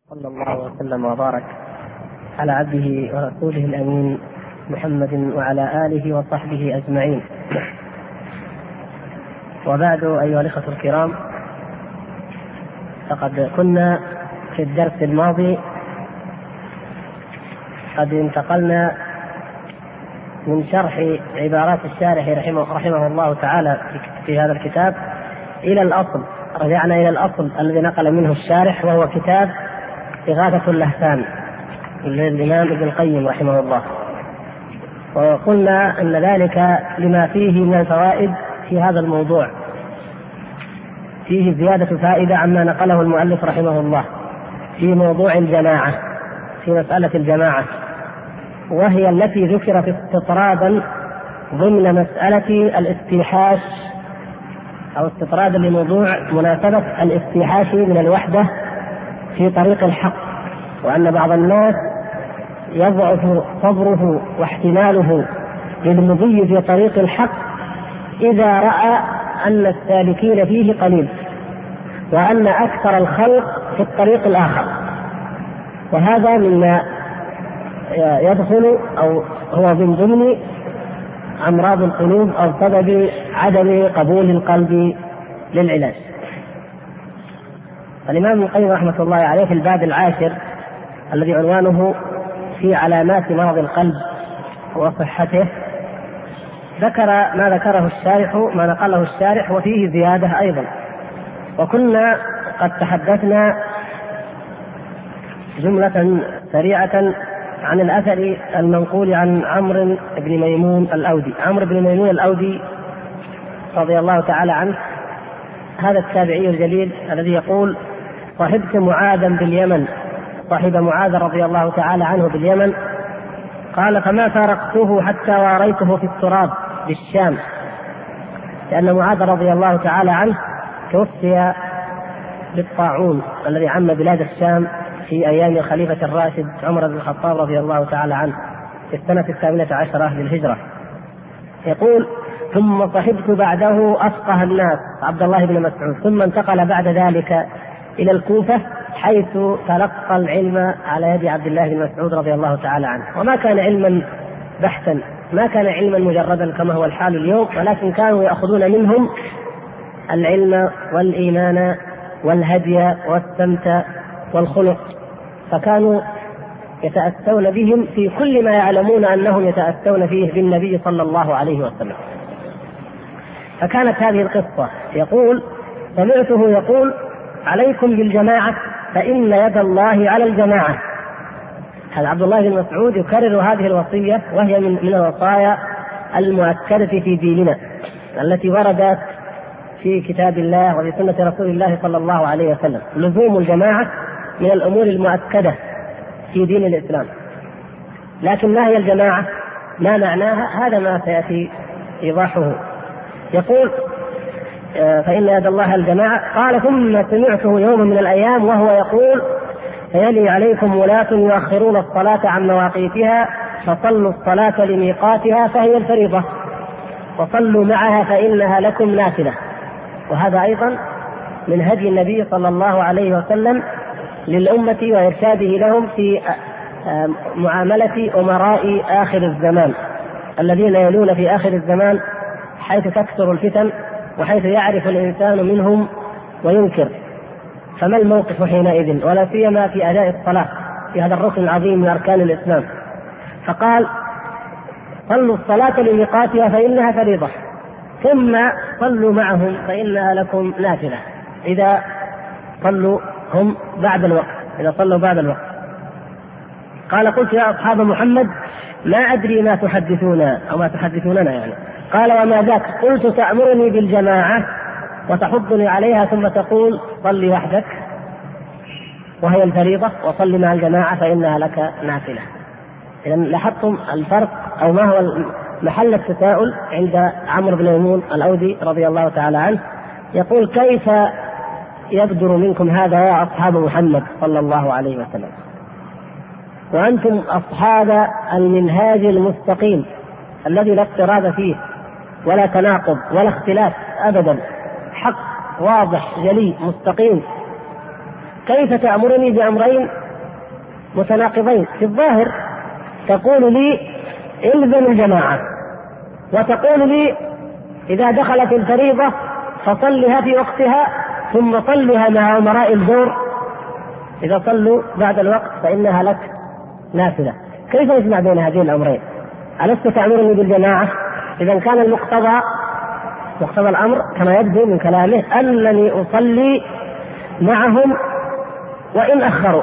صلى الله وسلم وبارك على عبده ورسوله الأمين محمد وعلى آله وصحبه أجمعين. وبعد أيها الإخوة الكرام، فقد كنا في الدرس الماضي قد انتقلنا من شرح عبارات الشارح رحمه الله تعالى في هذا الكتاب إلى الأصل. رجعنا إلى الأصل الذي نقل منه الشارح، وهو كتاب إغاثة اللهفان للإمام ابن القيم رحمه الله. وقلنا أن ذلك لما فيه من الفوائد في هذا الموضوع، فيه زيادة فائدة عما نقله المؤلف رحمه الله في موضوع الجماعة، في مسألة الجماعة، وهي التي ذكرت استطرادا ضمن مسألة الاستيحاش أو استطرادا لموضوع مناسبة الاستيحاش من الوحدة في طريق الحق، وأن بعض الناس يضعف صبره واحتماله للمضي في طريق الحق إذا رأى أن السالكين فيه قليل، وأن أكثر الخلق في الطريق الآخر. وهذا مما يدخل أو هو من ضمن أمراض القلوب أو سبب عدم قبول القلب للعلاج. الإمام ابن القيم رحمة الله عليه في الباب العاشر الذي عنوانه في علامات مرض القلب وصحته ذكر ما ذكره الشارح، ما نقله الشارح، وفيه زيادة أيضا. وكنا قد تحدثنا جملة سريعة عن الأثر المنقول عن عمرو بن ميمون الأودي. عمرو بن ميمون الأودي رضي الله تعالى عنه، هذا التابعي الجليل الذي يقول: صحبت معاذا باليمن، صاحب معاذ رضي الله تعالى عنه باليمن، قال: فما فارقته حتى واريته في التراب بالشام، لأن معاذ رضي الله تعالى عنه توفي بالطاعون الذي عم بلاد الشام في أيام الخليفة الراشد عمر بن الخطاب رضي الله تعالى عنه في السنة 18 للهجرة. يقول: ثم صحبت بعده أفقه الناس عبد الله بن مسعود، ثم انتقل بعد ذلك إلى الكوفة حيث تلقى العلم على يد عبد الله بن مسعود رضي الله تعالى عنه. وما كان علما بحثا، ما كان علما مجردا كما هو الحال اليوم، ولكن كانوا يأخذون منهم العلم والإيمان والهدي والسمت والخلق، فكانوا يتأسون بهم في كل ما يعلمون أنهم يتأسون فيه بالنبي صلى الله عليه وسلم. فكانت هذه القصة. يقول: سمعته يقول: عليكم بالجماعة فإن يد الله على الجماعة. هذا عبد الله بن مسعود يكرر هذه الوصية، وهي من الوصايا المؤكدة في ديننا التي وردت في كتاب الله وفي سنة رسول الله صلى الله عليه وسلم. لزوم الجماعة من الأمور المؤكدة في دين الإسلام. لكن ما هي الجماعة؟ ما معناها؟ هذا ما سيأتي إيضاحه. يقول: فإن يد الله الجماعة. قال: ثم سمعته يوم من الأيام وهو يقول: فيلي عليكم ولاة يؤخرون الصلاة عن مواقيتها، فصلوا الصلاة لميقاتها فهي الفريضة، وصلوا معها فإنها لكم نافلة. وهذا أيضا من هدي النبي صلى الله عليه وسلم للأمة وإرشاده لهم في معاملة أمراء آخر الزمان الذين يلون في آخر الزمان، حيث تكثر الفتن وحيث يعرف الإنسان منهم وينكر. فما الموقف حينئذ، ولا سيما في أداء الصلاة في هذا الركن العظيم من أركان الإسلام؟ فقال: صلوا الصلاة لميقاتها فإنها فريضة، ثم صلوا معهم فإنها لكم نافلة، إذا صلوا هم بعد الوقت، إذا صلوا بعد الوقت. قال: قلت يا أصحاب محمد ما أدري ما تحدثون أو ما تحدثوننا يعني. قال: وما ذاك؟ قلت: تأمرني بالجماعة وتحضني عليها ثم تقول صلي وحدك وهي الفريضة، وصلي مع الجماعة فإنها لك نافلة. إذن لاحظتم الفرق أو ما هو محل التساؤل عند عمرو بن ميمون الأودي رضي الله تعالى عنه. يقول: كيف يبدر منكم هذا يا أصحاب محمد صلى الله عليه وسلم، وأنتم أصحاب المنهاج المستقيم الذي لا اضطراب فيه ولا تناقض ولا اختلاف أبدا، حق واضح جلي مستقيم، كيف تأمرني بأمرين متناقضين؟ في الظاهر تقول لي الزم الجماعة، وتقول لي إذا دخلت الفريضة فصلها في وقتها ثم صلها مع أمراء الدور إذا صلوا بعد الوقت فإنها لك نافلة. كيف يجمع بين هذين الأمرين؟ ألست تأمرني بالجماعة؟ إذا كان مقتضى الأمر كما يبدو من كلامه أنني أصلي معهم وإن أخروا،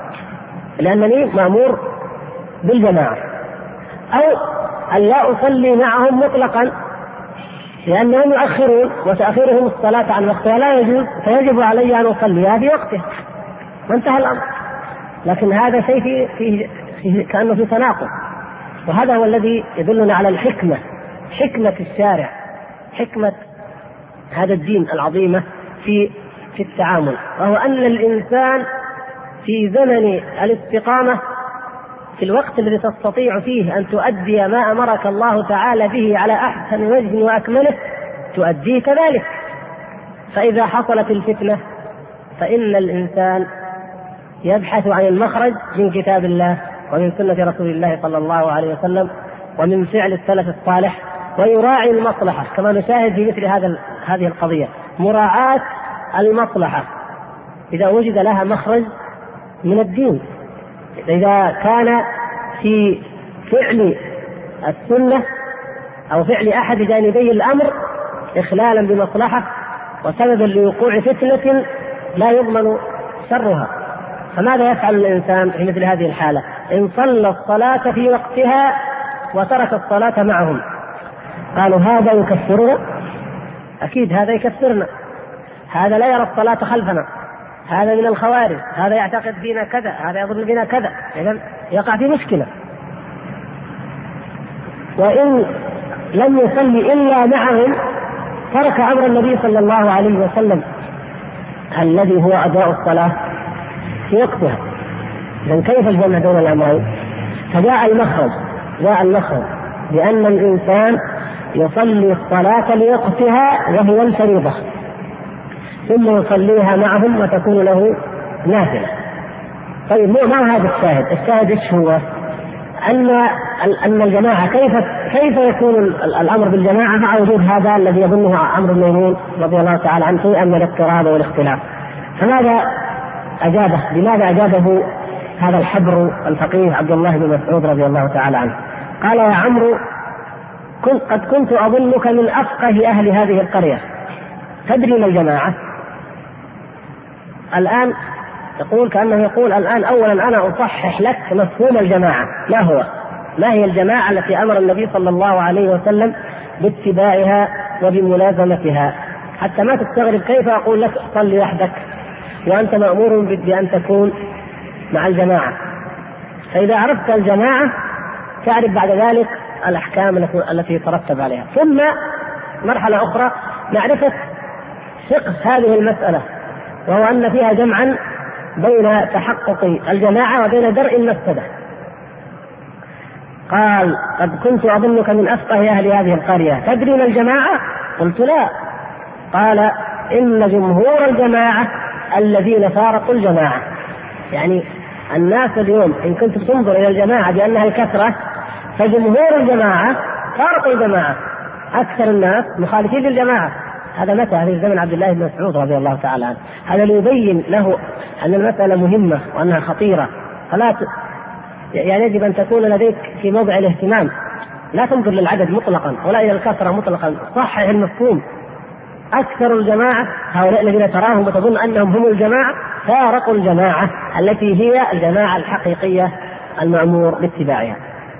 لأنني مأمور بالجماعة، أو أن لا أصلي معهم مطلقا لأنهم يؤخرون وتأخيرهم الصلاة عن وقتها لا يجوز، فيجب علي أن أصليها في وقتها وانتهى الأمر. لكن هذا شيء فيه كأنه في تناقض، وهذا هو الذي يدلنا على الحكمة، حكمة الشارع، حكمة هذا الدين العظيمة في التعامل، وهو أن الإنسان في زمن الاستقامة في الوقت الذي تستطيع فيه أن تؤدي ما أمرك الله تعالى به على أحسن وجه وأكمله تؤديه كذلك. فإذا حصلت الفتنة فإن الإنسان يبحث عن المخرج من كتاب الله ومن سنة رسول الله صلى الله عليه وسلم ومن فعل السلف الصالح، ويراعي المصلحة كما نشاهد في مثل هذه القضية، مراعاة المصلحة إذا وجد لها مخرج من الدين. إذا كان في فعل السنة أو فعل أحد جانبي الأمر إخلالا بمصلحة وسببا لوقوع فتنة لا يضمن شرها، فماذا يفعل الإنسان في مثل هذه الحالة؟ إن صلى الصلاة في وقتها وترك الصلاة معهم قالوا هذا يكفرنا، أكيد هذا يكفرنا، هذا لا يرى الصلاة خلفنا، هذا من الخوارج، هذا يعتقد فينا كذا، هذا يظن بنا كذا، إذن يقع في مشكلة. وإن لم يصلي إلا معهم ترك أمر النبي صلى الله عليه وسلم الذي هو أداء الصلاة في وقتها. إذن كيف الجمع بين الأمرين؟ فجاء المخرج بأن الإنسان يصلي الصلاة لوقتها وهو الفريضة ثم يصليها معهم وتكون له نافلة. طيب ما هذا الشاهد؟ الشاهد ايش هو؟ أن الجماعة كيف يكون الأمر بالجماعة مع وجود هذا الذي يظنه عمرو بن ميمون رضي الله تعالى عنه شيئا من الاضطراب والاختلاف. فماذا أجابه؟ بماذا أجابه هذا الحبر الفقيه عبد الله بن مسعود رضي الله تعالى عنه؟ قال يا عمرو قد كنت أظنك من أفقه أهل هذه القرية، تدري ما الجماعة؟ الآن يقول كأنه يقول الآن أولا أنا أصحح لك مفهوم الجماعة، ما هي الجماعة التي أمر النبي صلى الله عليه وسلم باتباعها وبملازمتها، حتى ما تستغرب كيف أقول لك صلي وحدك وأنت مأمور بأن تكون مع الجماعة. فإذا عرفت الجماعة تعرف بعد ذلك الأحكام التي ترتب عليها. ثم مرحلة أخرى معرفة فقه هذه المسألة، وهو أن فيها جمعا بين تحقق الجماعة وبين درء المفسدة. قال قد كنت أظنك من أفقه أهل هذه القرية، تدري ما الجماعة؟ قلت لا. قال إن جمهور الجماعة الذين فارقوا الجماعة. يعني الناس اليوم إن كنت تنظر إلى الجماعة بأنها الكثرة، فجمهور الجماعة فارقوا الجماعة، أكثر الناس مخالفين للجماعة. هذا متى؟ في زمن عبد الله بن مسعود رضي الله تعالى عنه. هذا ليبين له أن المسألة مهمة وأنها خطيرة، فلا يعني يجب أن تكون لديك في موضع الاهتمام، لا تنظر للعدد مطلقا ولا إلى الكثرة مطلقا، صحح المفهوم. أكثر الجماعة هؤلاء الذين تراهم وتظن أنهم هم الجماعة فارقوا الجماعة التي هي الجماعة الحقيقية المأمور باتباعها.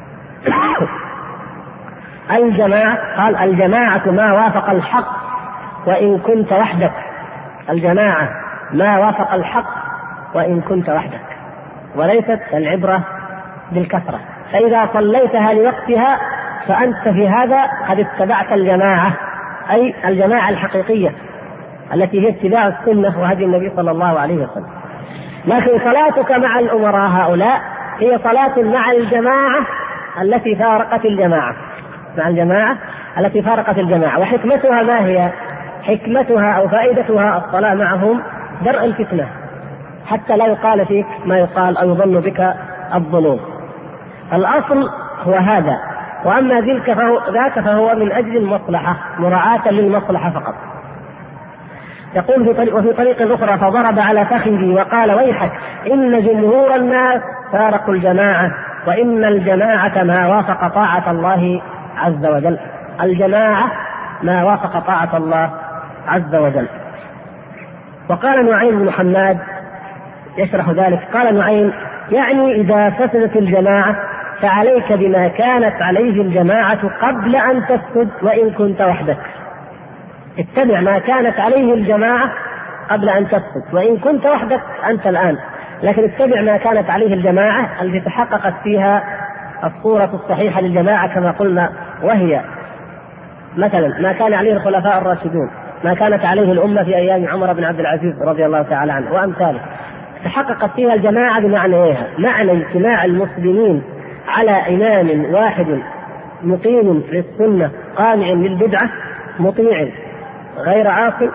الجماعة قال الجماعة ما وافق الحق وإن كنت وحدك، الجماعة ما وافق الحق وإن كنت وحدك، وليست العبرة بالكثرة. فإذا صليتها لوقتها فأنت في هذا قد اتبعت الجماعة، أي الجماعة الحقيقية التي هي اتباع السنة وهدي النبي صلى الله عليه وسلم. لكن صلاتك مع الأمراء هؤلاء هي صلاة مع الجماعة التي فارقت الجماعة، مع الجماعة التي فارقت الجماعة. وحكمتها ما هي؟ حكمتها أو فائدتها الصلاة معهم درء الفتنة، حتى لا يقال فيك ما يقال أو يظن بك الظنون. الأصل هو هذا، وأما ذاك فهو من أجل المصلحة، مراعاة للمصلحة فقط. يقول وفي طريق أخرى: فضرب على فخذي وقال: ويحك إن جمهور الناس فارقوا الجماعة، وإن الجماعة ما وافق طاعة الله عز وجل. الجماعة ما وافق طاعة الله عز وجل. وقال نعيم بن حماد يشرح ذلك، قال نعيم: يعني إذا فسدت الجماعة فعليك بما كانت عليه الجماعة قبل أن تفسد وإن كنت وحدك. اتبع ما كانت عليه الجماعة قبل أن تفسد وإن كنت وحدك أنت الآن، لكن اتبع ما كانت عليه الجماعة التي تحققت فيها الصورة الصحيحة للجماعة كما قلنا، وهي مثلا ما كان عليه الخلفاء الراشدون، ما كانت عليه الأمة في أيام عمر بن عبد العزيز رضي الله تعالى عنه وأمثاله. تحققت فيها الجماعة بمعنى إيه؟ معنى اجتماع المسلمين على إمام واحد مقيم للسنة قامع للبدعة مطيع غير عاصم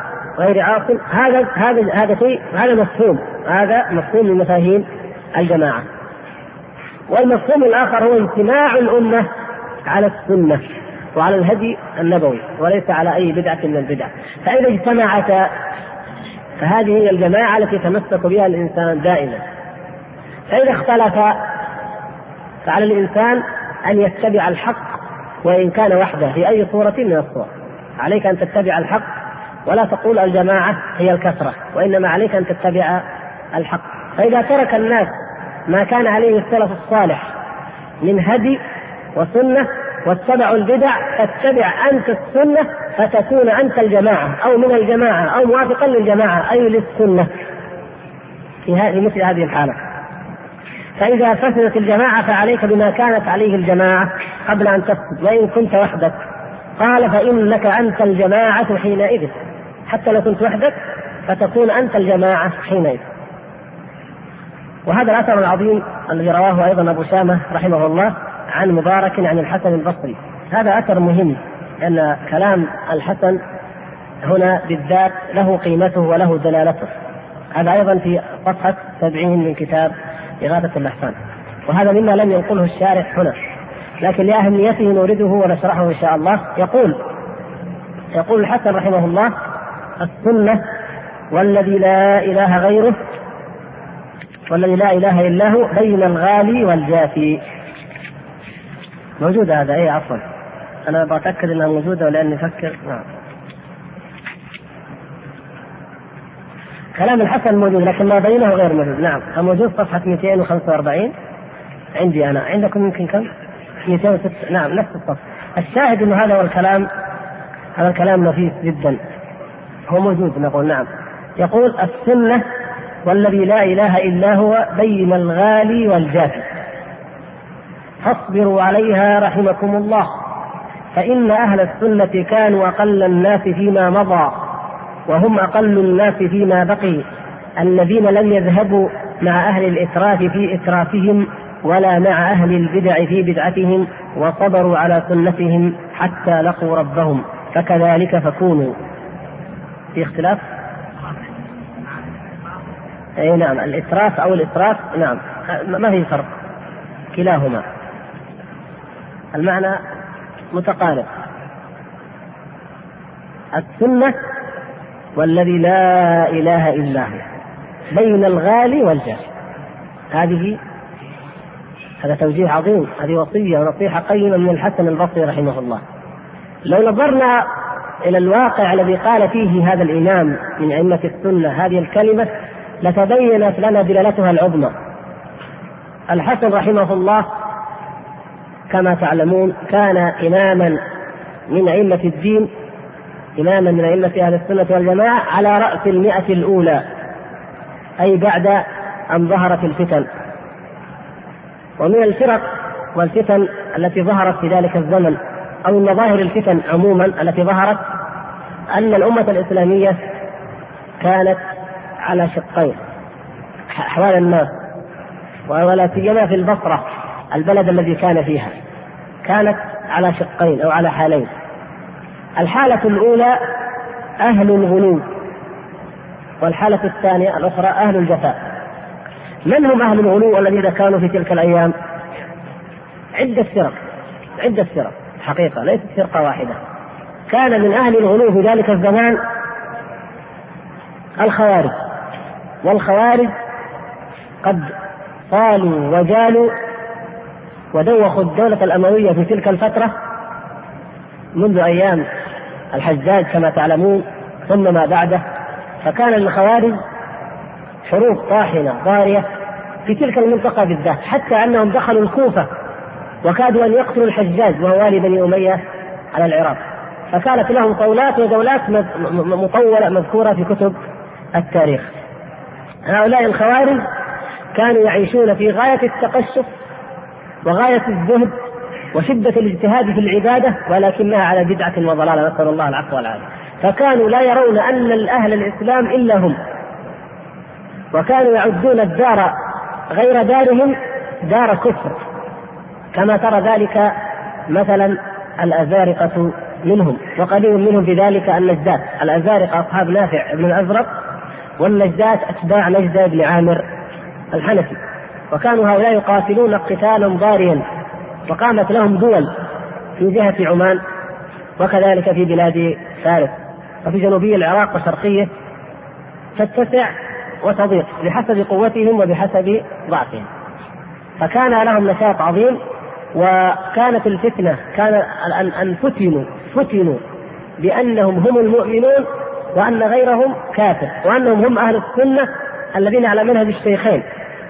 هذا مفهوم من مفاهيم الجماعة. والمفهوم الآخر هو اجتماع الأمة على السنة وعلى الهدي النبوي وليس على أي بدعة من البدع. فإذا اجتمعتا فهذه هي الجماعة التي يتمسك بها الإنسان دائما. فإذا اختلفا فعلى الإنسان أن يتبع الحق وإن كان وحده في أي صورة من الصور. عليك أن تتبع الحق ولا تقول الجماعة هي الكثرة، وإنما عليك أن تتبع الحق. فإذا ترك الناس ما كان عليه السلف الصالح من هدي وسنة واتبعوا البدع، فاتبع أنت السنة فتكون أنت الجماعة أو من الجماعة أو موافقا للجماعة أي للسنة في مثل هذه الحالة. فإذا فسدت الجماعة فعليك بما كانت عليه الجماعة قبل أن تفسد وإن كنت وحدك. قال: فإنك أنت الجماعة حينئذ، حتى لو كنت وحدك فتكون أنت الجماعة حينئذ. وهذا الأثر العظيم الذي رواه أيضا أبو شامة رحمه الله عن مبارك عن الحسن البصري، هذا أثر مهم لأن كلام الحسن هنا بالذات له قيمته وله دلالته. هذا أيضا في صفحة 70 من كتاب إغاثة الأحسان، وهذا مما لم ينقله الشارح هنا، لكن لأهميته نورده ونشرحه إن شاء الله. يقول الحسن رحمه الله: السنة والذي لا إله غيره والذي لا إله إلا هو بين الغالي والجافي. موجودة هذا أي عفوا أنا بتأكد أنها موجودة ولأني أفكر. نعم كلام الحسن موجود لكن ما بينه غير موجود. نعم موجود صفحة 245 عندي أنا، عندكم يمكن كم؟ 206. نعم نفس الصف. الشاهد أن هذا هذا الكلام نفيس جدا، هو موجود نقول. نعم يقول: السنة والذي لا إله إلا هو بين الغالي والجافي، فاصبروا عليها رحمكم الله، فإن أهل السنة كانوا أقل الناس فيما مضى وهم أقل الناس فيما بقي، الذين لم يذهبوا مع أهل الإسراف في إسرافهم ولا مع أهل البدع في بدعتهم، وصبروا على سنتهم حتى لقوا ربهم، فكذلك فكونوا. في اختلاف؟ أي نعم، الإسراف أو الإسراف نعم ما في فرق، كلاهما المعنى متقارب. السنة والذي لا إله إلا هو بين الغالي والجافي، هذا توجيه عظيم، هذه وصية ونصيحة قيمة من الحسن البصري رحمه الله. لو نظرنا إلى الواقع الذي قال فيه هذا الإمام من أئمة السنة هذه الكلمة لتبينت لنا دلالتها العظمى. الحسن رحمه الله كما تعلمون كان إماما من أئمة الدين، إماما من أئمة أهل السنة والجماعة على رأس 100 الأولى، أي بعد أن ظهرت الفتن. ومن الفرق والفتن التي ظهرت في ذلك الزمن أو المظاهر الفتن عموما التي ظهرت أن الأمة الإسلامية كانت على شقين أحوال الناس، ولا سيما في البصرة البلد الذي كان فيها كانت على شقين أو على حالين. الحالة الأولى أهل الغلو، والحالة الثانية الأخرى أهل الجفاء. من هم أهل الغلو الذين كانوا في تلك الأيام؟ عدة فرق حقيقة، ليست فرقة واحدة. كان من أهل الغلو في ذلك الزمان الخوارج، والخوارج قد طالوا وجالوا ودوخوا الدولة الأموية في تلك الفترة منذ أيام الحجاج كما تعلمون ثم ما بعده. فكان الخوارج حروب طاحنة ضارية في تلك المنطقة بالذات، حتى أنهم دخلوا الكوفة وكادوا أن يقتلوا الحجاج وهو والي بني أمية على العراق. فكانت لهم طولات ودولات مطولة مذكورة في كتب التاريخ. هؤلاء الخوارج كانوا يعيشون في غاية التقشف وغاية الزهد وشدة الاجتهاد في العبادة، ولكنها على بدعة وضلالة، نسأل الله العفو والعافية. فكانوا لا يرون أن الأهل الإسلام إلا هم، وكانوا يعدون الدار غير دارهم دار كفر، كما ترى ذلك مثلا الأزارقة منهم، وقليل منهم في ذلك النجدات. الأزارقة أصحاب نافع بن الأزرق، والنجدات أتباع نجدة بن عامر الحنفي. وكانوا هؤلاء يقاتلون قتالا ضاريا، وقامت لهم دول في جهة عمان، وكذلك في بلاد فارس، وفي جنوبي العراق وشرقيه، تتسع وتضيق بحسب قوتهم وبحسب ضعفهم. فكان لهم نشاط عظيم، وكانت الفتنة كان أن فتنوا بأنهم هم المؤمنون وأن غيرهم كافر، وأنهم هم أهل السنة الذين على منهج الشيخين،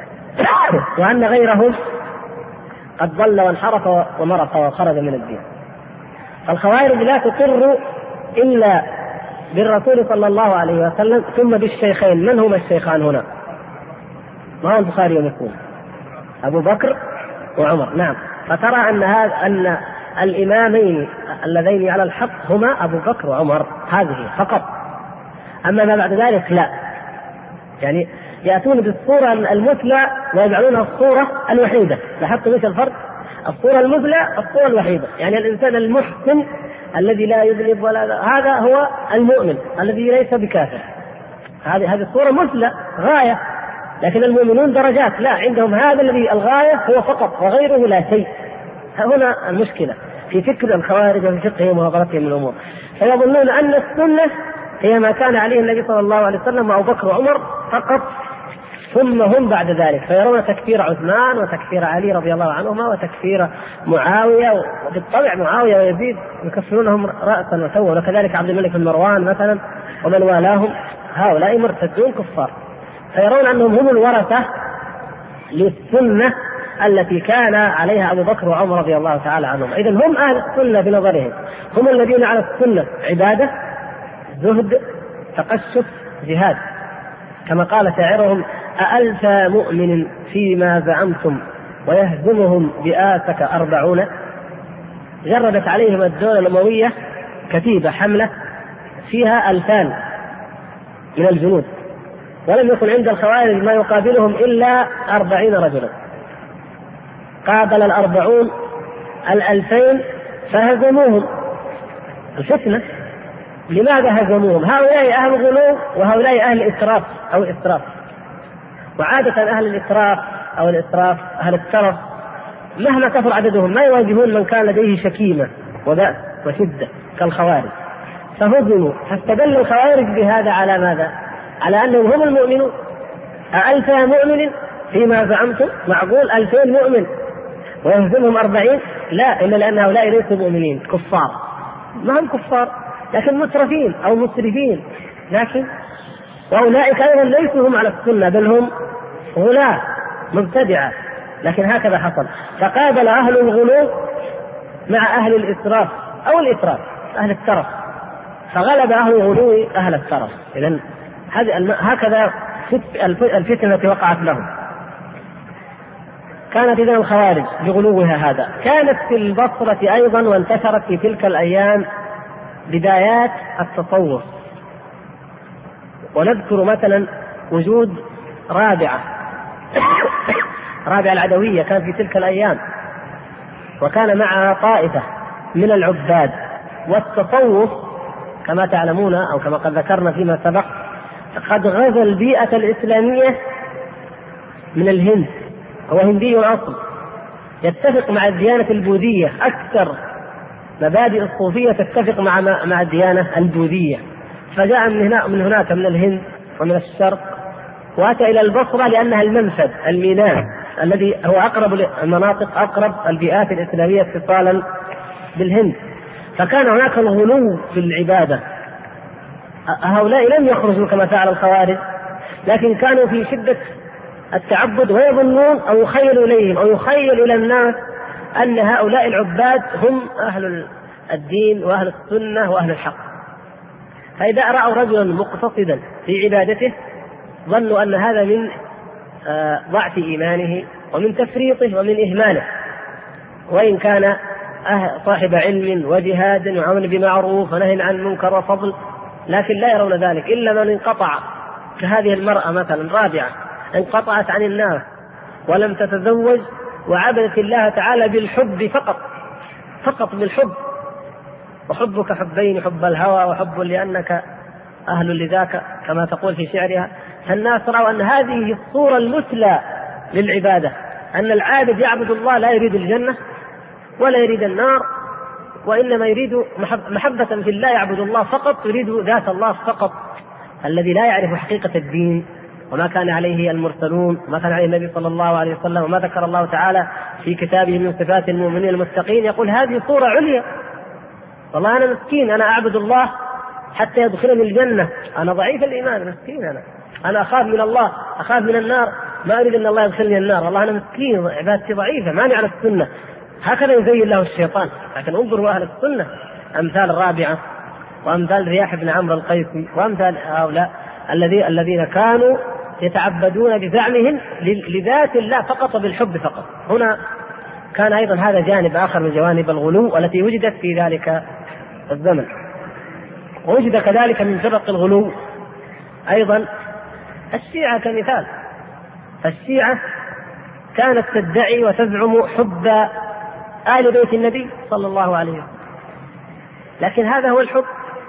وأن غيرهم قد ضل وانحرف ومرق وخرج من الدين. فالخوارج لا تقر إلا بالرسول صلى الله عليه وسلم ثم بالشيخين. من هما الشيخان هنا؟ ما هو البخاري ومسلم؟ أبو بكر وعمر. نعم. فترى أن الإمامين اللذين على الحق هما أبو بكر وعمر، هذه فقط. أما ما بعد ذلك لا، يعني يأتون بالصورة المثلى ويجعلونها الصورة الوحيدة. لاحظتوا ايش الفرق؟ الصورة المثلى الصورة الوحيدة، يعني الإنسان المحسن الذي لا يذنب هذا هو المؤمن الذي ليس بكافر. هذه الصورة مثلى غاية، لكن المؤمنون درجات، لا، عندهم هذا الذي الغاية هو فقط وغيره لا شيء. هنا المشكلة في فكر الخوارج وفي فقههم ونظرتهم الأمور. فيظنون أن السنة هي ما كان عليه النبي صلى الله عليه وسلم وأبو بكر وعمر فقط، ثم هم بعد ذلك. فيرون تكفير عثمان وتكفير علي رضي الله عنهما وتكفير معاوية، وبالطبع معاوية ويزيد يكفرونهم رأسا وتوا، وكذلك عبد الملك بن مروان مثلا ومن والاهم، هؤلاء مرتدون كفار. فيرون أنهم هم الورثة للسنة التي كان عليها أبو بكر وعمر رضي الله تعالى عنهم. إذن هم أهل السنة بنظرهم، هم الذين على السنة عبادة، زهد، تقشف، جهاد. كما قال شاعرهم: أألف مؤمن فيما زعمتم ويهزمهم بآسك 40. جردت عليهم الدولة الأموية كتيبة حملة فيها 2000 من الجنود، ولم يكن عند الخوارج ما يقابلهم إلا 40 رجلا. قابل 40 2000 فهزموهم. الفتنة لماذا هزموهم؟ هؤلاء أهل غلو وهؤلاء أهل إسراف أو إسراف. وعادة أهل الإسراف أو الإسراف أهل الترف مهما كثر عددهم ما يواجهون من كان لديه شكيمة وبأس وشدة كالخوارج، فهزموا. فاستدل الخوارج بهذا على ماذا؟ على أنهم هم المؤمنون. ألف مؤمن فيما زعمتم؟ معقول 2000 مؤمن ويهزمهم 40؟ لا، إلا لأن هؤلاء ليسوا مؤمنين، كفار. ما هم كفار لكن مترفين أو مسرفين، لكن وأولئك أيضا ليسوا هم على السنة، بل هم غلاة مبتدعة. لكن هكذا حصل، فقابل أهل الغلو مع أهل الإسراف أو الإسراف أهل الترف، فغلب أهل الغلو أهل الترف. إذن هكذا الفتنة التي وقعت لهم. كانت إذن الخوارج بغلوها هذا. كانت في البصرة أيضا وانتشرت في تلك الأيام بدايات التصوف. ونذكر مثلا وجود رابعة العدوية كان في تلك الأيام، وكان معها طائفة من العباد. والتصوف كما تعلمون أو كما قد ذكرنا فيما سبق قد غزا البيئة الإسلامية من الهند، هو هندي الأصل، يتفق مع الديانة البوذية، أكثر مبادئ الصوفية تتفق مع الديانة البوذية، فجاء من هناك من الهند ومن الشرق وأتى إلى البصرة لأنها المنفذ الميناء الذي هو أقرب المناطق، أقرب البيئات الإسلامية اتصالا بالهند. فكان هناك الغلو في العبادة. هؤلاء لم يخرجوا كما فعل الخوارج، لكن كانوا في شدة التعبد، ويظنون أو يخيل إليهم أو يخيل إلى الناس أن هؤلاء العباد هم أهل الدين وأهل السنة وأهل الحق. فإذا رأوا رجلا مقتصدا في عبادته ظنوا أن هذا من ضعف إيمانه ومن تفريطه ومن إهماله، وإن كان صاحب علم وجهاد وعمل بمعروف ونهي عن المنكر وفضل، لكن لا يرون ذلك إلا من انقطع، كهذه المرأة مثلا رابعة انقطعت عن الناس ولم تتزوج وعبدت الله تعالى بالحب فقط بالحب، وحبك حبين، حب الهوى وحب لأنك أهل لذاك كما تقول في شعرها. فالناس رأوا أن هذه الصورة المثلى للعبادة، أن العابد يعبد الله لا يريد الجنة ولا يريد النار، وإنما يريد محبة في الله، يعبد الله فقط، يريد ذات الله فقط، الذي لا يعرف حقيقة الدين وما كان عليه المرسلون وما كان عليه النبي صلى الله عليه وسلم وما ذكر الله تعالى في كتابه من صفات المؤمنين المتقين. يقول هذه صورة عليا، والله أنا مسكين، أنا أعبد الله حتى يدخلني الجنة، أنا ضعيف الإيمان مسكين، أنا أخاف من الله، أخاف من النار، ما أريد أن الله يدخلني النار، والله أنا مسكين، عبادتي ضعيفة، ماني على السنة. هكذا يزين له الشيطان. لكن انظروا أهل السنة، أمثال الرابعة وأمثال رياح بن عمرو القيسي وأمثال هؤلاء الذين كانوا يتعبدون بزعمهم لذات الله فقط بالحب فقط. هنا كان أيضا هذا جانب آخر من جوانب الغلو التي وجدت في ذلك الزمن. ووجد كذلك من سبق الغلو أيضا الشيعة كمثال. الشيعة كانت تدعي وتزعم حب آل بيت النبي صلى الله عليه وسلم، لكن هذا هو الحب.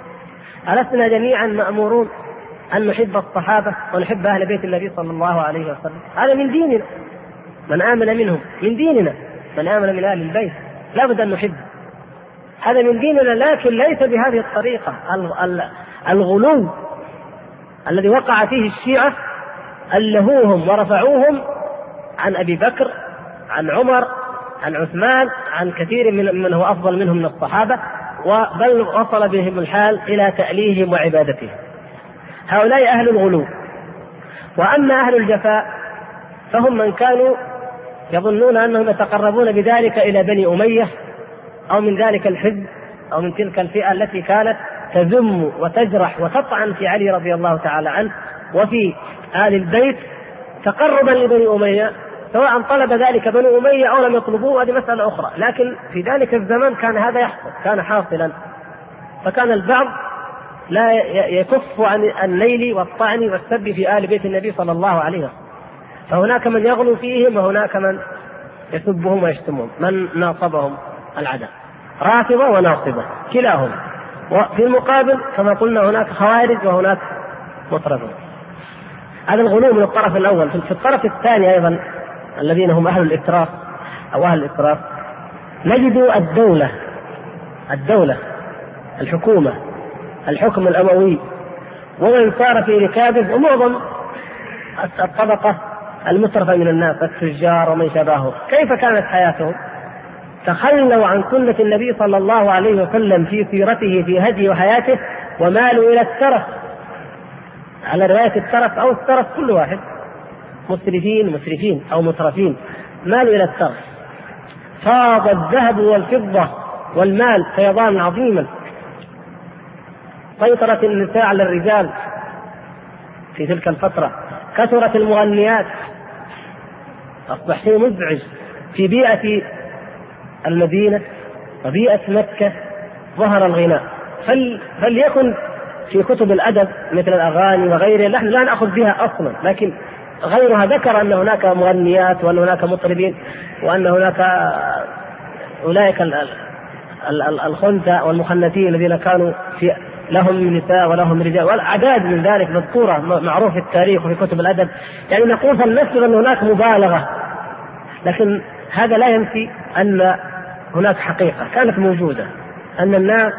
ألسنا جميعا مأمورون أن نحب الصحابة ونحب أهل بيت النبي صلى الله عليه وسلم؟ هذا من ديننا، من آمن منهم من ديننا، من آمن من آل البيت لا بد أن نحب، هذا من ديننا، لكن ليس بهذه الطريقة. الغلو الذي وقع فيه الشيعة ألهوهم ورفعوهم عن أبي بكر، عن عمر، عن عثمان، عن كثير من هو أفضل منهم من الصحابة، بل وصل بهم الحال إلى تأليههم وعبادتهم. هؤلاء أهل الغلو. وأما أهل الجفاء فهم من كانوا يظنون أنهم يتقربون بذلك إلى بني أمية أو من ذلك الحزب أو من تلك الفئة التي كانت تذم وتجرح وتطعن في علي رضي الله تعالى عنه وفي آل البيت تقربا لبني أمية، سواء طلب ذلك بني أمية أو لم يطلبوه هذه مسألة أخرى، لكن في ذلك الزمان كان هذا يحصل، كان حاصلا. فكان البعض لا يكف عن الليل والطعن والسب في آل بيت النبي صلى الله عليه وسلم، فهناك من يغلو فيهم وهناك من يسبهم ويشتمهم، من ناصبهم العداء، رافضة وناصبة كلاهم. وفي المقابل كما قلنا هناك خوارج وهناك مطربون. هذا الغلو من الطرف الأول. في الطرف الثاني أيضا الذين هم أهل الإسراف أو أهل الإسراف نجد الدولة الحكومة، الحكم الأموي، ومن صار في ركابه، ومعظم الطبقة المترفة من الناس التجار ومن شابهه. كيف كانت حياتهم؟ تخلوا عن سنة النبي صلى الله عليه وسلم في سيرته في هدي وحياته، ومالوا إلى الترف، على رواية الترف أو الترف كل واحد، مسرفين أو مترفين، مالوا إلى الترف. فاض الذهب والفضة والمال فيضان عظيما، سيطرت النساء على الرجال في تلك الفترة، كثرت المغنيات، أصبح شيء مزعج في بيئة المدينة وبيئة مكة. ظهر الغناء، فليكن في كتب الأدب مثل الأغاني وغيرها، نحن لا نأخذ بها أصلا، لكن غيرها ذكر أن هناك مغنيات وأن هناك مطربين وأن هناك أولئك الخنثى والمخنثين الذين كانوا لهم نساء ولهم رجال، والأعداد من ذلك مذكورة معروف في التاريخ وفي كتب الأدب. يعني نقول فلنفرض أن هناك مبالغة، لكن هذا لا ينفي أن هناك حقيقة كانت موجودة، أن الناس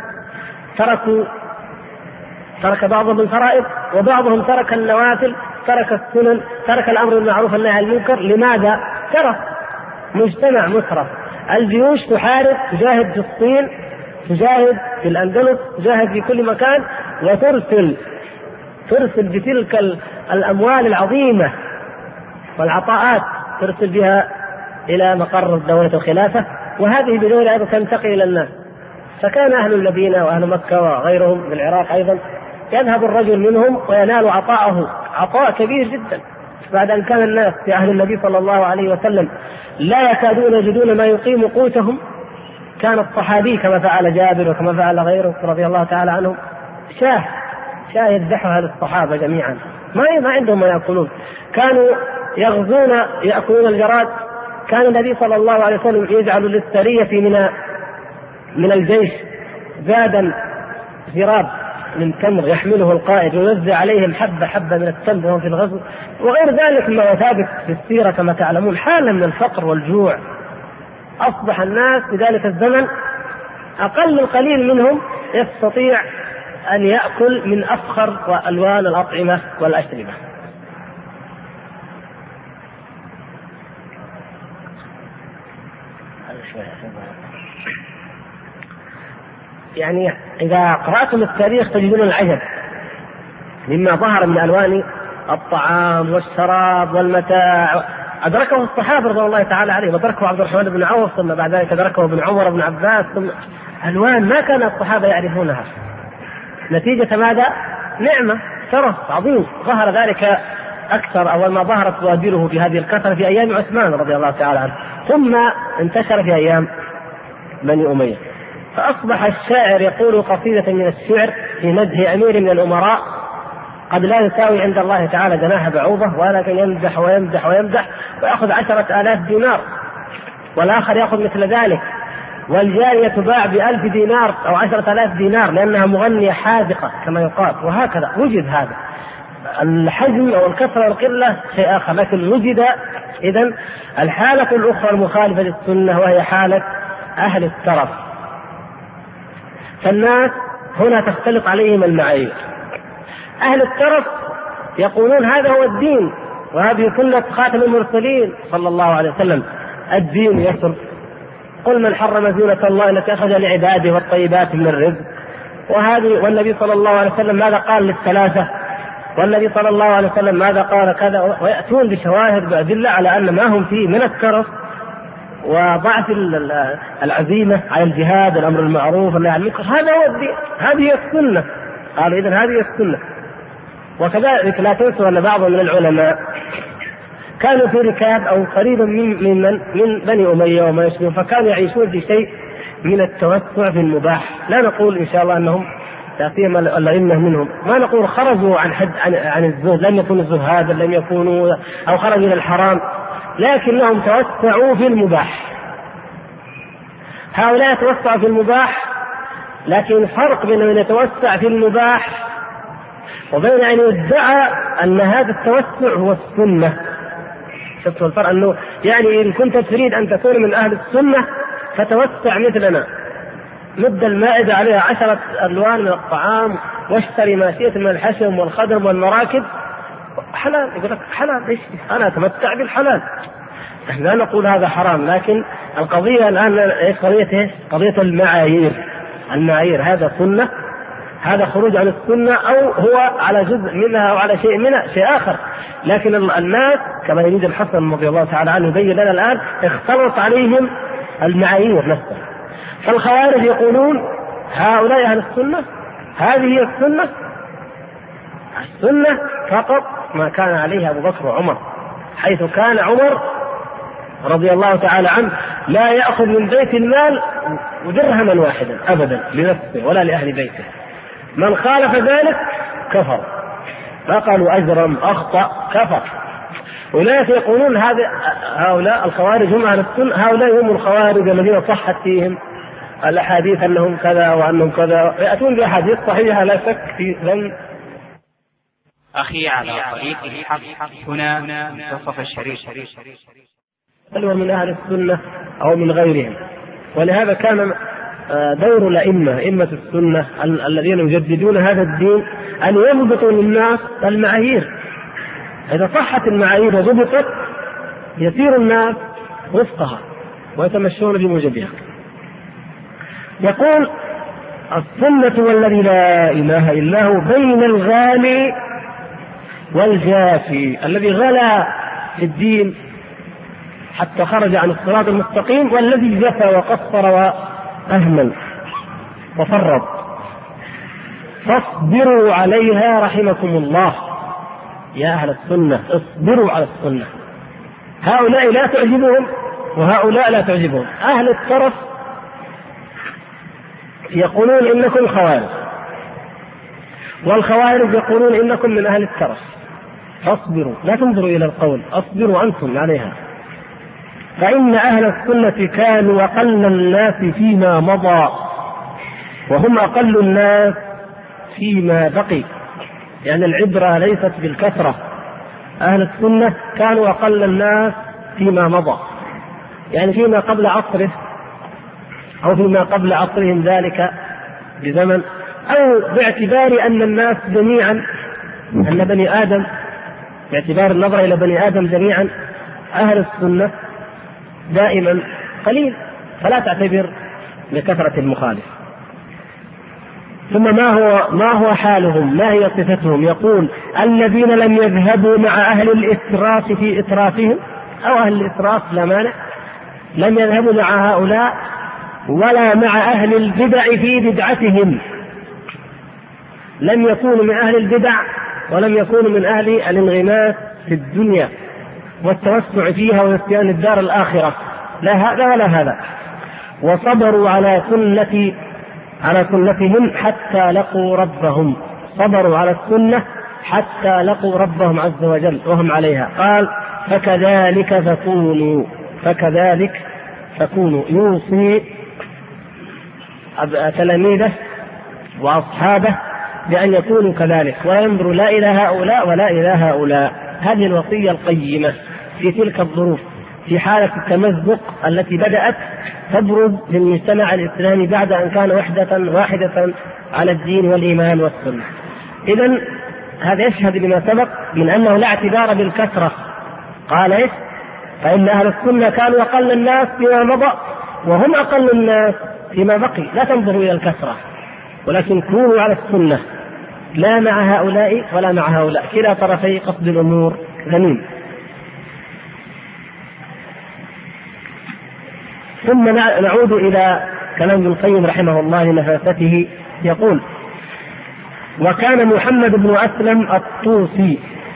ترك بعضهم الفرائض وبعضهم ترك النوافل، ترك السنن، ترك الأمر بالمعروف والنهي عن المنكر. لماذا؟ ترى مجتمع مسرف، الجيوش تحارب، تجاهد في الصين، تجاهد في الأندلس، تجاهد في كل مكان، وترسل بتلك الأموال العظيمة والعطاءات، ترسل بها إلى مقر دولة الخلافة، وهذه بدون أيضا تنتقل إلى الناس. فكان أهل المدينة وأهل مكة وغيرهم من العراق أيضا يذهب الرجل منهم وينال عطاء كبير جدا، بعد أن كان الناس في عهد النبي صلى الله عليه وسلم لا يكادون يجدون ما يقيم قوتهم. كان الصحابي كما فعل جابر وكما فعل غيره رضي الله تعالى عنهم شاه يذبحها للصحابة جميعا، ما عندهم ما يأكلون، كانوا يغزون يأكلون الجراد. كان النبي صلى الله عليه وسلم يجعل للسرية من الجيش زادا زراب من تمر يحمله القائد ويوزع عليهم حبة من التمر وهم في الغزو، وغير ذلك ما ثابت في السيرة كما تعلمون. حالة من الفقر والجوع، أصبح الناس في ذلك الزمن أقل القليل منهم يستطيع أن يأكل من أفخر وألوان الأطعمة والأشربة. يعني إذا قرأتم التاريخ تجدون العجب مما ظهر من ألوان الطعام والشراب والمتاع. أدركه الصحابة رضي الله تعالى عليهم، أدركه عبد الرحمن بن عوف، ثم بعد ذلك أدركه ابن عمر بن عباس، ثم ألوان ما كان الصحابة يعرفونها. نتيجة ماذا؟ نعمة، شرف عظيم. ظهر ذلك أكثر أول ما ظهرت بوادره في هذه الكثرة في أيام عثمان رضي الله تعالى عنه، ثم انتشر في أيام بني أمية. فأصبح الشاعر يقول قصيدة من الشعر في مدح أمير من الأمراء قد لا يساوي عند الله تعالى جناح بعوضة، ولكن يمدح ويمدح ويمدح ويأخذ 10,000 دينار، والآخر يأخذ مثل ذلك، والجارية تباع ب1,000 دينار أو 10,000 دينار لأنها مغنية حاذقة كما يقال. وهكذا وجد هذا الحجم أو الكثرة والقلة شيء آخر، لكن وجد إذن الحالة الأخرى المخالفة للسنة، وهي حالة أهل الترف. فالناس هنا تختلط عليهم المعايير. أهل الترف يقولون هذا هو الدين، وهذه سنة خاتم المرسلين صلى الله عليه وسلم، الدين يسر، قل من حرم زينة الله التي أخرج لعباده والطيبات من الرزق. والنبي صلى الله عليه وسلم ماذا قال للثلاثة، والنبي صلى الله عليه وسلم ماذا قال كذا، ويأتون بشواهد وأدلة على أن ما هم فيه من الترف وضعف العزيمة على الجهاد والأمر المعروف والنهي عن المنكر هذا هو الدين، هذه السنة. قالوا إذن هذه السنة. وكذلك لا تنسوا أن بعض من العلماء كانوا في ركاب أو قريبا من بني أمية وما يشبه، فكانوا يعيشون في شيء من التوسع في المباح. لا نقول إن شاء الله أنهم تأتيهم الأئمة منهم، ما نقول خرجوا عن الزهد، لم يكونوا زهادا، لم يكونوا أو خرجوا إلى الحرام، لكنهم توسعوا في المباح. هؤلاء يتوسعوا في المباح، لكن فرق بين أن يتوسع في المباح وبين أن يدعى أن هذا التوسع هو السنة. شفتوا الفرق؟ أنه يعني إن كنت تريد أن تكون من أهل السنة فتوسع مثلنا، مد المائدة عليها 10 ألوان من الطعام، واشتري ماشية من الحشم والخدم والمراكب، حلال. يقول لك حلال، ليش أنا أتمتع بالحلال؟ نحن لا نقول هذا حرام، لكن القضية الآن إيش قضية؟ قضية المعايير. هذا سنة، هذا خروج عن السنة، أو هو على جزء منها أو على شيء منها شيء آخر. لكن الناس كما يريد الحسن رضي الله تعالى عنه يبين لنا الآن اختلط عليهم المعايير نفسها. فالخوارج يقولون هؤلاء أهل السنة، هذه هي السنة فقط ما كان عليه أبو بكر وعمر، حيث كان عمر رضي الله تعالى عنه لا يأخذ من بيت المال درهما واحدا أبدا لنفسه ولا لأهل بيته. من خالف ذلك كفر، ما قالوا أجرم أخطأ، كفر. أولئك يقولون هؤلاء الخوارج هم أهل السنة، هؤلاء هم الخوارج الذين صحت فيهم الأحاديث أنهم كذا وأنهم كذا، يأتون بأحاديث صحيحة لا شك في ذنب. أخي على طريق الحق هنا منتصف الشريف، هل هو من أهل السنة أو من غيرهم؟ ولهذا كان دور الأئمة، أئمة السنة الذين يجددون هذا الدين، أن يضبطوا للناس المعايير. إذا صحت المعايير وضبطت يسير الناس وفقها ويتمشون بموجبها. يقول السنة والذي لا إله إلا هو بين الغالي والجافي، الذي غلا في الدين حتى خرج عن الصراط المستقيم، والذي جفى وقصر وأهمل وفرط. فاصبروا عليها رحمكم الله يا أهل السنة، اصبروا على السنة. هؤلاء لا تعجبهم وهؤلاء لا تعجبهم. أهل الترف يقولون إنكم خوارج، والخوارج يقولون إنكم من أهل الترف. فاصبروا، لا تنظروا إلى القول، اصبروا أنتم عليها. فإن أهل السنة كانوا أقل الناس فيما مضى، وهم أقل الناس فيما بقي، يعني العبرة ليست بالكثرة. أهل السنة كانوا أقل الناس فيما مضى، يعني فيما قبل عصره أو فيما قبل عصرهم ذلك بزمن، أو باعتبار أن الناس جميعا، أن بني آدم، باعتبار النظر إلى بني آدم جميعا، أهل السنة دائما قليل، فلا تعتبر بكثرة المخالف. ثم ما هو حالهم؟ ما هي صفتهم؟ يقول الذين لم يذهبوا مع أهل الإسراف في إسرافهم، أو أهل الإسراف لا مانع، لم يذهبوا مع هؤلاء ولا مع أهل البدع في بدعتهم، لم يكونوا من أهل البدع ولم يكونوا من أهل الانغماس في الدنيا والتوسع فيها ونسيان الدار الآخرة، لا هذا ولا هذا. وصبروا على سنتهم حتى لقوا ربهم، صبروا على السنة حتى لقوا ربهم عز وجل وهم عليها. قال فكذلك تكونوا يوصي تلاميذه وأصحابه بأن يكونوا كذلك، ولا ينظروا لا إلى هؤلاء ولا إلى هؤلاء. هذه الوصية القيمة في تلك الظروف، في حالة التمزق التي بدأت تبرز للمجتمع الإسلامي بعد أن كان وحدة واحدة على الدين والإيمان والسنة. إذن هذا يشهد بما سبق من أنه لا اعتبار بالكثرة. قال إيش؟ فإن أهل السنة كانوا أقل الناس فيما مضى وهم أقل الناس فيما بقي. لا تنظروا إلى الكثرة، ولكن كونوا على السنة، لا مع هؤلاء ولا مع هؤلاء، كلا طرفي قصد الأمور ذميم. ثم نعود إلى كلام ابن القيم رحمه الله لنفاسته. يقول وكان محمد بن أسلم الطوسي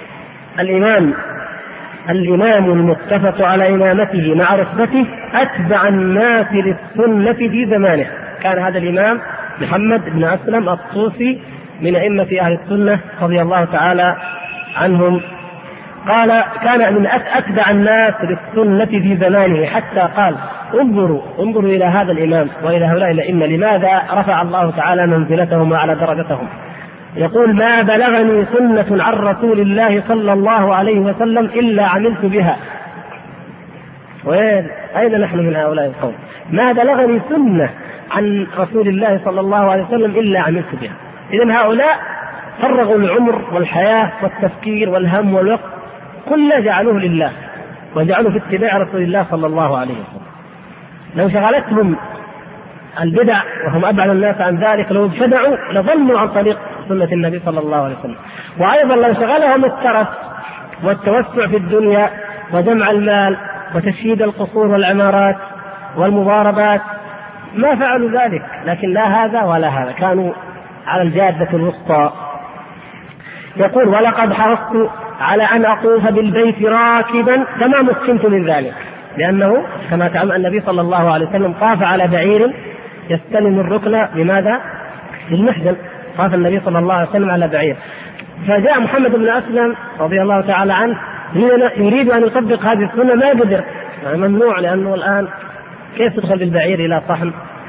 الإمام المتفق على إمامته مع رتبته أتبع الناس للسنة في زمانه. كان هذا الإمام محمد بن أسلم الطوسي من أئمة أهل السنة رضي الله تعالى عنهم. قال كان من أتبع الناس للسنة في زمانه، حتى قال انظروا إلى هذا الإمام وإلى هؤلاء الأئمة لماذا رفع الله تعالى منزلتهم وعلى درجتهم. يقول ما بلغني سنة عن رسول الله صلى الله عليه وسلم إلا عملت بها. أين نحن من هؤلاء القوم؟ ما بلغني سنة عن رسول الله صلى الله عليه وسلم إلا عملت بها. إذن هؤلاء فرغوا العمر والحياة والتفكير والهم والوقت كله جعلوه لله، وجعلوا في اتباع رسول الله صلى الله عليه وسلم. لو شغلتهم البدع وهم أبعد الناس عن ذلك، لو ابتدعوا لظلوا عن طريق سنة النبي صلى الله عليه وسلم. وأيضا لو شغلهم الترف والتوسع في الدنيا وجمع المال وتشييد القصور والعمارات والمضاربات ما فعلوا ذلك، لكن لا هذا ولا هذا، كانوا على الجادة الوسطى. يقول ولقد حرصت على أن أطوف بالبيت راكبا كما مكنت من ذلك، لأنه كما تعلم النبي صلى الله عليه وسلم طاف على بعير يستلم الركن بماذا؟ بالمحجن. طاف النبي صلى الله عليه وسلم على بعير. فجاء محمد بن أسلم رضي الله تعالى عنه يريد أن يطبق هذه السنة، ما قدر، يعني ممنوع، لأنه الآن كيف تدخل بالبعير إلى صحن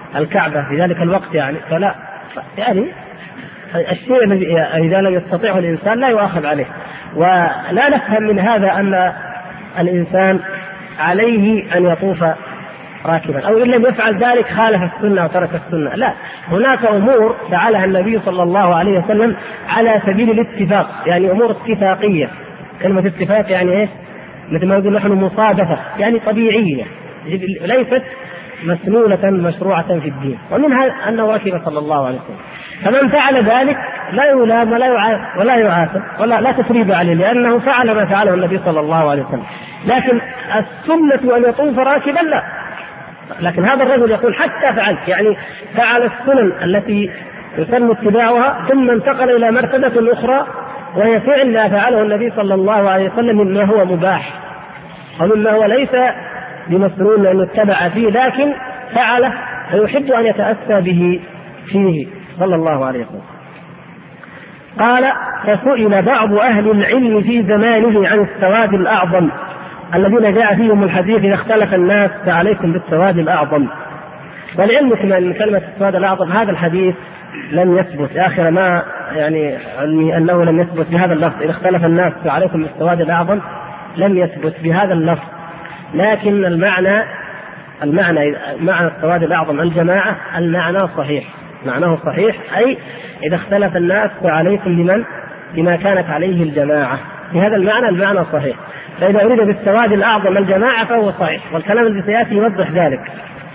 الكعبة في ذلك الوقت يعني، فلا يعني الشيء الذي إذا لم يستطيعه الإنسان لا يؤاخذ عليه. ولا نفهم من هذا أن الإنسان عليه أن يطوف راكبا، أو إن لم يفعل ذلك خالف السنة وترك السنة. لا، هناك أمور فعلها النبي صلى الله عليه وسلم على سبيل الاتفاق، يعني أمور اتفاقية. كلمة اتفاق يعني إيه؟ مثل ما يقول نحن مصادفة، يعني طبيعية ليست مسنونة مشروعة في الدين، ومنها أنه ركب صلى الله عليه وسلم. فمن فعل ذلك لا يلام ولا يعاتب ولا لا تثريب عليه، لأنه فعل ما فعله النبي صلى الله عليه وسلم. لكن السنة أن يطوف راكبا لا. لكن هذا الرجل يقول حتى فعلت، يعني فعل السنن التي يسن اتباعها ثم انتقل إلى مرتبة أخرى وهي فعل ما فعله النبي صلى الله عليه وسلم مما هو مباح ومما هو ليس بمسنون أن يتبع فيه، لكن فعله فيحب أن يتأسى به فيه صلى الله عليه وسلم. قال: فسئل بعض أهل العلم في زمانه عن السواد الأعظم الذين جاء فيهم الحديث إذا اختلف الناس فعليكم بالسواد الأعظم. والعلم كما أن كلمة السواد الأعظم هذا الحديث لم يثبت، آخر ما يعني أنه لم يثبت بهذا اللفظ إذا اختلف الناس فعليكم بالسواد الأعظم، لم يثبت بهذا اللفظ. لكن المعنى السواد الأعظم الجماعة، المعنى صحيح، معناه صحيح، أي إذا اختلف الناس فعليكم بما كانت عليه الجماعة. بهذا المعنى صحيح. فإذا أريد بالسواد الأعظم الجماعة فهو صحيح، والكلام الذي سيأتي يوضح ذلك.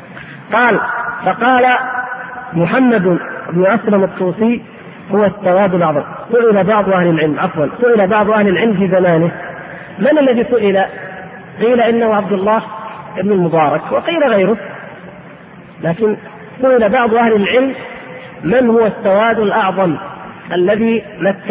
فقال محمد بن أسلم الطوسي هو السواد الأعظم. سئل بعض أهل العلم في زمانه. من الذي سئل؟ قيل إنه عبد الله بن المبارك، وقيل غيره، لكن سئل بعض أهل العلم من هو السواد الأعظم الذي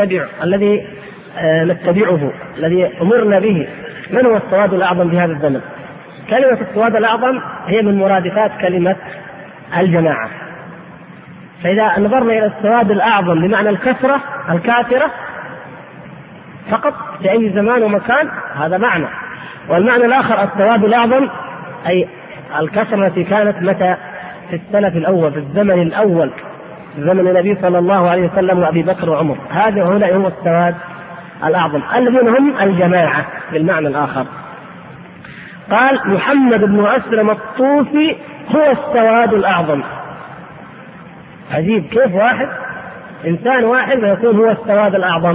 نتبعه الذي أمرنا به، من هو السواد الأعظم في هذا الزمن؟ كلمة السواد الأعظم هي من مرادفات كلمة الجماعة. فإذا نظرنا إلى السواد الأعظم بمعنى الكثرة الكاثرة فقط في أي زمان ومكان، هذا معنى. والمعنى الآخر السواد الأعظم أي الكثرة التي كانت متى؟ في السلف الأول، في الزمن الأول، في زمن النبي صلى الله عليه وسلم وأبي بكر وعمر. هذا هو السواد الأعظم الذين هم الجماعة بالمعنى الآخر. قال محمد بن أسلم الطوسي هو السواد الأعظم. عجيب كيف إنسان واحد ويكون هو السواد الأعظم،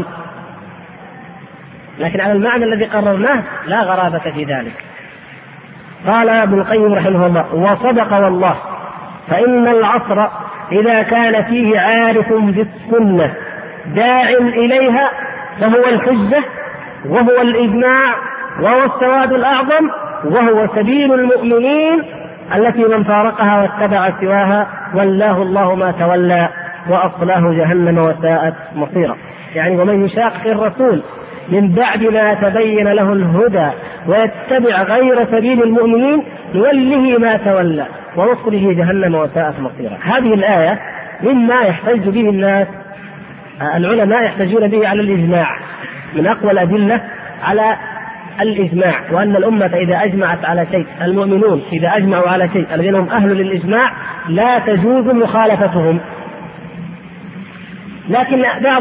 لكن على المعنى الذي قررناه لا غرابة في ذلك. قال ابن القيم رحمه الله: وصدق والله، فإن العصر إذا كان فيه عارف بالسنة داع إليها فهو الحجة وهو الإجماع وهو السواد الأعظم وهو سبيل المؤمنين التي من فارقها واتبع سواها ولاه الله ما تولى وأصلاه جهنم وساءت مصيرا. يعني ومن يشاقق الرسول من بعد ما تبين له الهدى ويتبع غير سبيل المؤمنين نوله ما تولى ونصله جهنم وساءت مصيرا. هذه الآية مما يحتج به الناس، العلماء يحتجون به على الإجماع، من أقوى الأدلة على الإجماع، وأن الأمة إذا أجمعت على شيء، المؤمنون إذا أجمعوا على شيء الذين هم أهل للإجماع لا تجوز مخالفتهم. لكن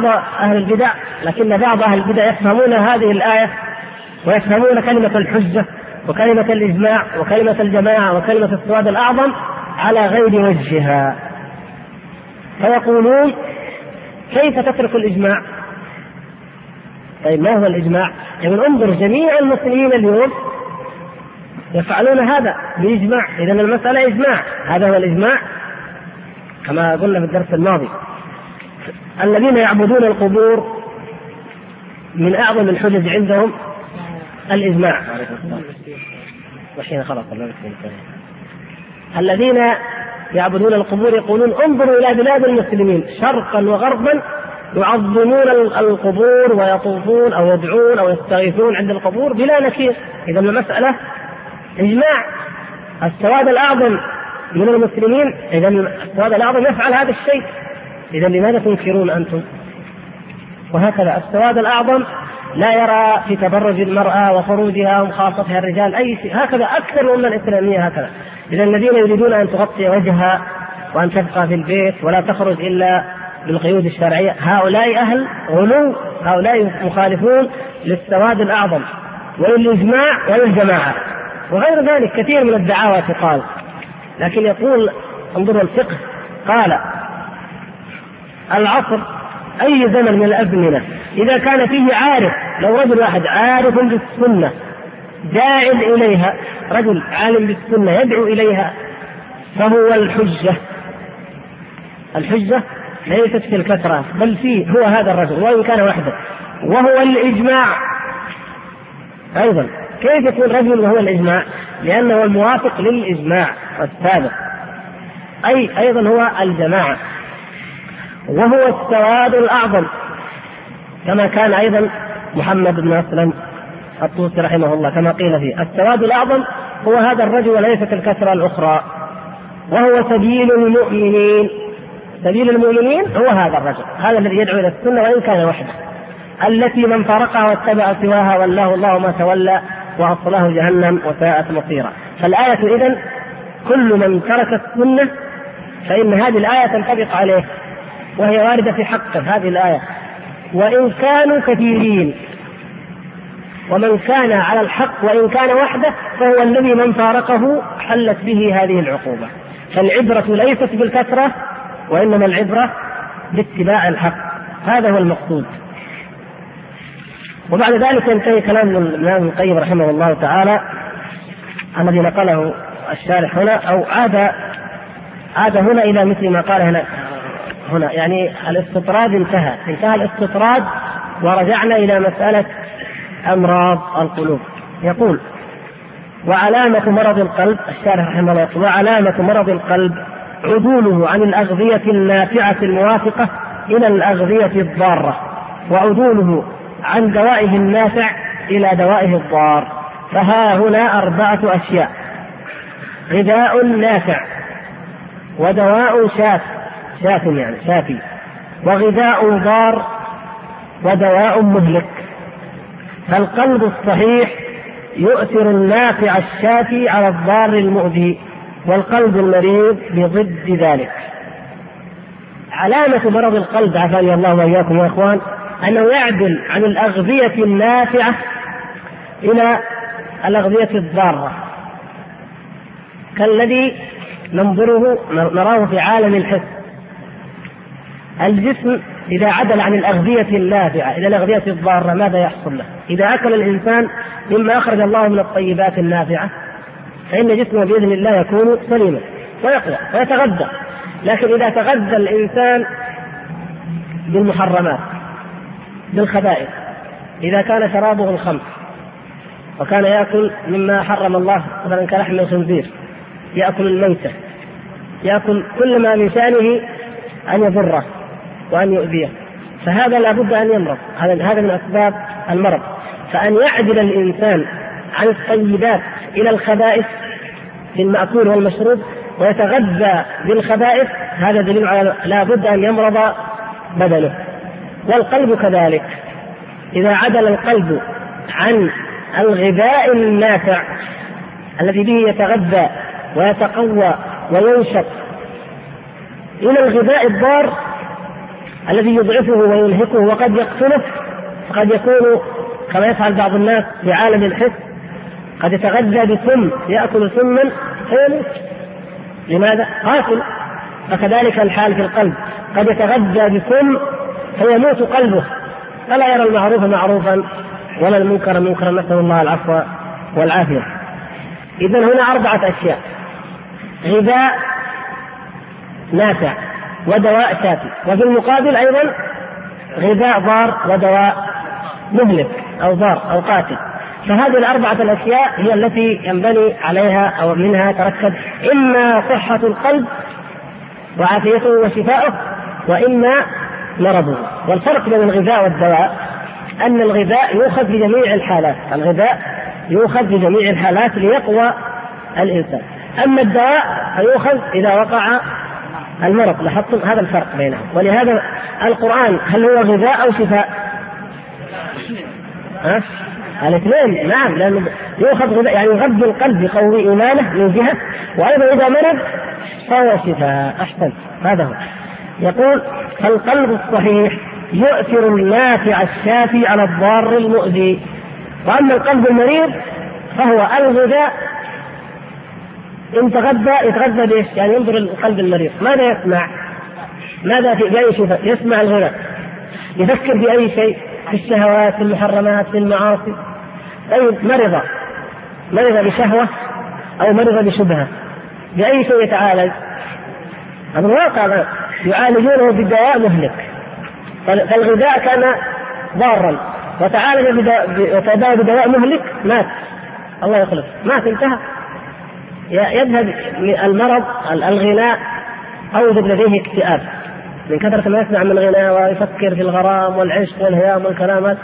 بعض أهل البدع يفهمون هذه الآية ويفهمون كلمة الحجة وكلمة الإجماع وكلمة الجماعة وكلمة السواد الأعظم على غير وجهها، فيقولون كيف تترك الإجماع؟ طيب ما هو الإجماع؟ يعني انظر جميع المسلمين اليوم يفعلون هذا بإجماع، إذا المسألة إجماع، هذا هو الإجماع كما قلنا في الدرس الماضي. الذين يعبدون القبور من أعظم الحجج عندهم الإجماع. الذين يعبدون القبور يقولون انظروا إلى بلاد المسلمين شرقا وغربا يعظمون القبور ويطوفون أو يدعون أو يستغيثون عند القبور بلا نكير. إذا المسألة إجماع. السواد الأعظم من المسلمين، إذا السواد الأعظم يفعل هذا الشيء، إذا لماذا تنكرون أنتم؟ وهكذا السواد الأعظم لا يرى في تبرج المرأة وخروجها ومخاصتها الرجال أي شيء، هكذا أكثر الأمة الإسلامية هكذا. إذا الذين يريدون أن تغطي وجهها وأن تبقى في البيت ولا تخرج إلا بالقيود الشرعية، هؤلاء أهل غلو، هؤلاء مخالفون للسواد الأعظم وللإجماع وللجماعة وغير ذلك كثير من الدعاوى تقال. لكن يقول انظروا الفقه، قال العصر أي زمن من الأزمنة إذا كان فيه عارف، لو رجل واحد عارف بالسنة داع إليها، رجل عالم بالسنة يدعو إليها، فهو الحجة. الحجة ليست في الكثرة بل فيه هو هذا الرجل وإن كان وحده، وهو الإجماع أيضا. كيف يكون رجل وهو الإجماع؟ لأنه الموافق للإجماع والسابق، أي أيضا هو الجماعة، وهو السواد الأعظم كما كان أيضا محمد بن أسلم الطوسي رحمه الله كما قيل فيه السواد الأعظم هو هذا الرجل وليست الكثرة الأخرى، وهو سبيل المؤمنين. سبيل المؤمنين هو هذا الرجل، هذا الذي يدعو إلى السنة وإن كان وحده، التي من فرقها واتبع سواها والله الله ما تولى وأصله جهنم وساءت مصيرا. فالآية إذن كل من ترك السنة فإن هذه الآية تنطبق عليه، وهي واردة في حقه هذه الآية، وإن كانوا كثيرين. ومن كان على الحق وإن كان وحده فهو الذي من فارقه حلت به هذه العقوبة. فالعبرة ليست بالكثرة وإنما العبرة باتباع الحق، هذا هو المقصود. وبعد ذلك ينتهي كلام الإمام ابن القيم رحمه الله تعالى الذي نقله الشارح هنا، أو عاد هنا إلى مثل ما قال هنا يعني الاستطراد انتهى الاستطراد، ورجعنا إلى مسألة أمراض القلوب. يقول وعلامة مرض القلب، الشارح رحمه الله يقول وعلامة مرض القلب عدوله عن الأغذية النافعة الموافقة إلى الأغذية الضارة، وعدوله عن دوائه النافع إلى دوائه الضار. فها هنا 4 أشياء: غذاء نافع، ودواء شافي، وغذاء ضار، ودواء مهلك. فالقلب الصحيح يؤثر النافع الشافي على الضار المؤذي، والقلب المريض بضد ذلك. علامة مرض القلب عافاني الله وإياكم يا أخوان أنه يعدل عن الأغذية النافعة إلى الأغذية الضارة، كالذي نراه في عالم الحس. الجسم إذا عدل عن الأغذية النافعة إلى الأغذية الضارة ماذا يحصل له؟ إذا أكل الإنسان مما أخرج الله من الطيبات النافعة فإن جسمه بإذن الله يكون سليما ويقوى ويتغذى. لكن إذا تغذى الإنسان بالمحرمات بالخبائث، إذا كان شرابه الخمر وكان يأكل مما حرم الله مثلا كلحم الخنزير، يأكل الميتة، يأكل كل ما من شأنه أن يضره وأن يؤذيه، فهذا لا بد أن يمرض. هذا من أسباب المرض. فأن يعدل الإنسان عن الطيبات إلى الخبائث بالمأكول والمشروب ويتغذى بالخبائث، هذا دليل على لا بد أن يمرض بدنه. والقلب كذلك، إذا عدل القلب عن الغذاء النافع الذي به يتغذى ويتقوى وينشط إلى الغذاء الضار الذي يضعفه وينهكه وقد يقتله، فقد يكون كما يفعل بعض الناس في عالم الحس، قد يتغذى بسم، يأكل سما فيموت. لماذا؟ قاتل. فكذلك الحال في القلب، قد يتغذى بسم فيموت قلبه، فلا يرى المعروف معروفا ولا المنكر منكرا، نسأل الله العفو والعافية. إذن هنا 4 أشياء: غذاء نافع، ودواء شافي، وفي المقابل أيضا غذاء ضار ودواء مهلك أو ضار أو قاتل. فهذه 4 الأشياء هي التي ينبني عليها أو منها تركب إما صحة القلب وعافيته وشفاؤه، وإما مرضه. والفرق بين الغذاء والدواء أن الغذاء يؤخذ في جميع الحالات، الغذاء يؤخذ في جميع الحالات ليقوى الإنسان، أما الدواء فيؤخذ إذا وقع المرض. لاحظتم هذا الفرق بينهم. ولهذا القرآن هل هو غذاء أو شفاء؟ الاثنين، نعم، لأنه يؤخذ غذاء يعني يغذي القلب بقوي إيمانه من جهة، وأيضا إذا مرض فهو شفاء. أحسن، هذا هو. يقول فالقلب الصحيح يؤثر النافع الشافي على الضار المؤذي. وأما القلب المريض فهو الغذاء، إن تغذى يتغذى بإيش؟ يعني ينظر القلب المريض ماذا يسمع؟ ماذا بأي شيء يسمع الغذاء؟ يفكر بأي شيء، في الشهوات، في المحرمات، في المعاصي. طيب مرض بشهوة أو مرض بشبهة، بأي شيء يتعالج؟ هذا الواقع، يعالجونه بدواء مهلك. فالغذاء كان ضارا وتعالج بدواء مهلك، مات، الله يخلص، مات، انتهى. يذهب المرض. الغناء أوجد لديه اكتئاب من كثرة ما يسمع من غناء ويفكر في الغرام والعشق والهيام والكلامات،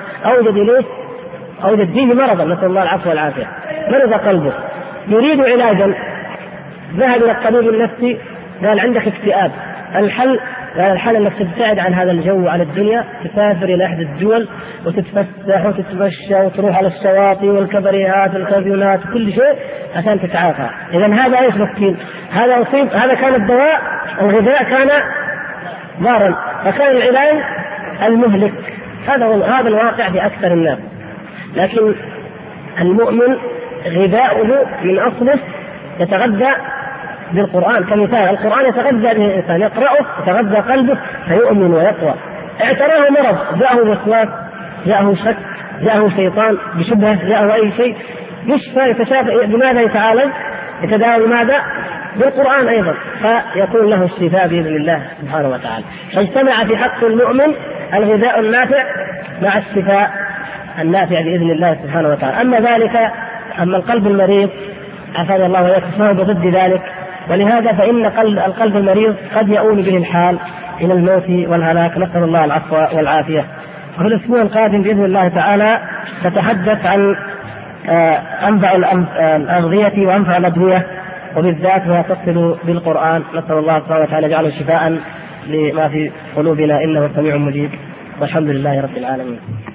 أوجد فيه مرضا، نسأل الله العفو والعافية. مرض قلبه، يريد علاجا، ذهب إلى الطبيب النفسي قال عندك اكتئاب. الحل انك تبتعد عن هذا الجو على الدنيا، تسافر الى احدى الدول وتتفسح وتتمشى وتروح على الشواطئ والكبريات والكافيونات كل شيء عشان تتعافى. اذا هذا ايش مسكين؟ هذا يصيب، هذا كان الدواء، الغذاء كان ضارا، فكان العلاج المهلك. هذا الواقع في اكثر الناس. لكن المؤمن غذاؤه من اصله يتغذى بالقرآن كمثال. القرآن يتغذى به الإنسان، يقرأه يتغذى قلبه فيؤمن ويقوى. اعتراه مرض، جاءه وسواس، جاءه شك، جاءه شيطان بشبهة، جاءه أي شيء، يشفى، يتشافى. بماذا يتعالج؟ يتداوى بماذا؟ بالقرآن أيضا، فيكون له الشفاء بإذن الله سبحانه وتعالى. فاجتمع في حق المؤمن الغذاء النافع مع الشفاء النافع بإذن الله سبحانه وتعالى. أما القلب المريض عافانا الله وإياكم فهو ضد ذلك. ولهذا فإن القلب المريض قد يؤول به الحال إلى الموت والهلاك، نسأل الله العفو والعافية. وفي الأسبوع القادم بإذن الله تعالى نتحدث عن أنفع الأغذية وأنفع الأدوية، وبالذات ما تصل بالقرآن. نسأل الله سبحانه وتعالى يجعله شفاء لما في قلوبنا إنه سميع مجيب، والحمد لله رب العالمين.